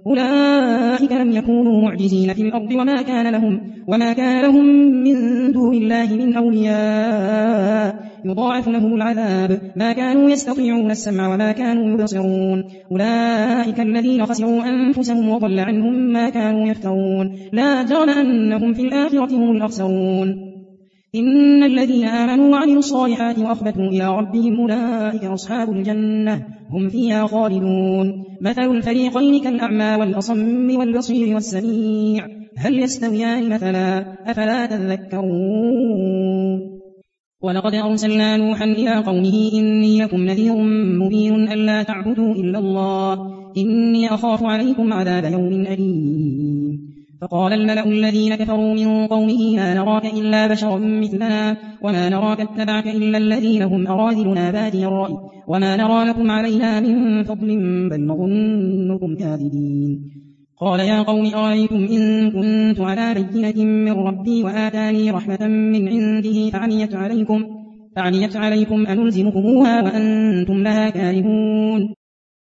أولئك لم يكونوا معجزين في الأرض وما كان لهم من دون الله من أولياء يضاعف لهم العذاب ما كانوا يستطيعون السمع وما كانوا يبصرون أولئك الذين خسروا أنفسهم وضل عنهم ما كانوا يفترون لا جرم أنهم في الآخرة هم الأخسرون إن الذين آمنوا وعملوا الصالحات وأخبتوا إلى ربهم أولئك أصحاب الجنة هم فيها خالدون مثل الفريقين كالأعمى والأصم والبصير والسميع هل يستويان مثلا أفلا تذكرون ولقد أرسلنا نوحا إلى قومه إني لكم نذير مبين ألا تعبدوا إلا الله إني أخاف عليكم عذاب يوم أليم فقال الملأ الذين كفروا من قومه ما نراك إلا بشرا مثلنا وما نراك اتبعك إلا الذين هم أراذلنا بادي الرأي وما نرى لكم علينا من فضل بل نظنكم كاذبين قال يا قوم أرأيتم إن كنت على بينة من ربي وآتاني رحمة من عنده فعميت عليكم أنلزمكموها وأنتم لها كارهون